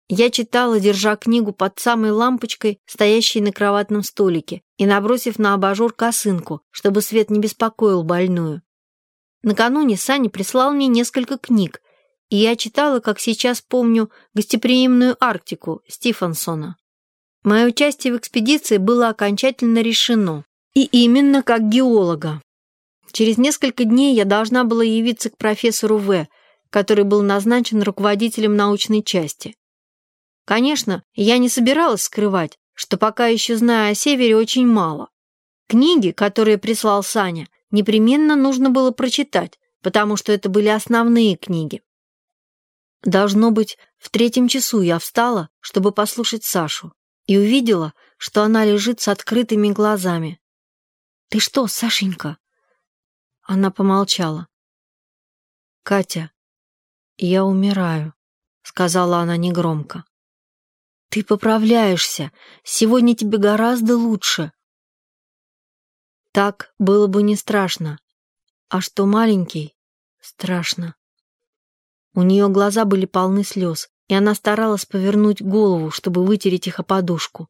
Я читала, держа книгу под самой лампочкой, стоящей на кроватном столике, и набросив на абажур косынку, чтобы свет не беспокоил больную. Накануне Саня прислал мне несколько книг, и я читала, как сейчас помню, «Гостеприимную Арктику» Стивенсона. Мое участие в экспедиции было окончательно решено, и именно как геолога. Через несколько дней я должна была явиться к профессору В., который был назначен руководителем научной части. Конечно, я не собиралась скрывать, что пока еще знаю о Севере очень мало. Книги, которые прислал Саня, непременно нужно было прочитать, потому что это были основные книги. Должно быть, в 3 часу я встала, чтобы послушать Сашу, и увидела, что она лежит с открытыми глазами. «Ты что, Сашенька?» Она помолчала. «Катя, я умираю», — сказала она негромко. «Ты поправляешься. Сегодня тебе гораздо лучше». Так было бы не страшно. А что маленький? Страшно. У нее глаза были полны слез, и она старалась повернуть голову, чтобы вытереть их о подушку.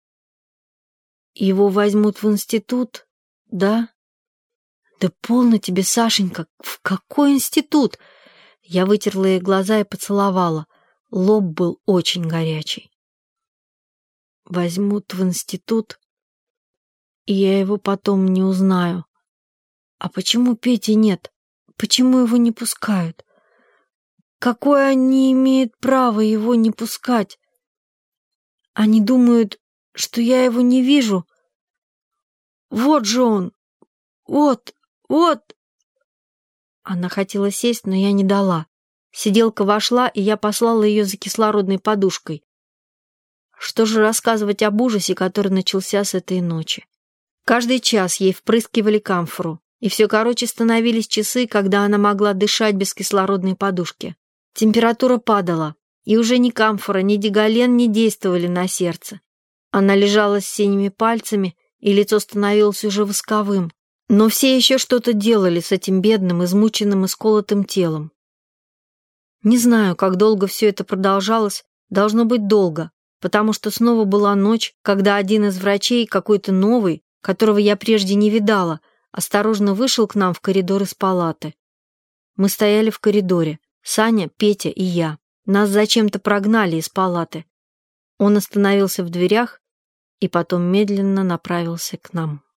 «Его возьмут в институт, да?» «Да полно тебе, Сашенька! В какой институт?» Я вытерла ей глаза и поцеловала. Лоб был очень горячий. «Возьмут в институт, и я его потом не узнаю. А почему Пети нет? Почему его не пускают? Какое они имеют право его не пускать? Они думают, что я его не вижу. Вот же он! Вот! Вот!» Она хотела сесть, но я не дала. Сиделка вошла, и я послала ее за кислородной подушкой. Что же рассказывать об ужасе, который начался с этой ночи? Каждый час ей впрыскивали камфору, и все короче становились часы, когда она могла дышать без кислородной подушки. Температура падала, и уже ни камфора, ни диголен не действовали на сердце. Она лежала с синими пальцами, и лицо становилось уже восковым. Но все еще что-то делали с этим бедным, измученным и сколотым телом. Не знаю, как долго все это продолжалось, должно быть долго, потому что снова была ночь, когда один из врачей, какой-то новый, которого я прежде не видала, осторожно вышел к нам в коридор из палаты. Мы стояли в коридоре, Саня, Петя и я. Нас зачем-то прогнали из палаты. Он остановился в дверях и потом медленно направился к нам.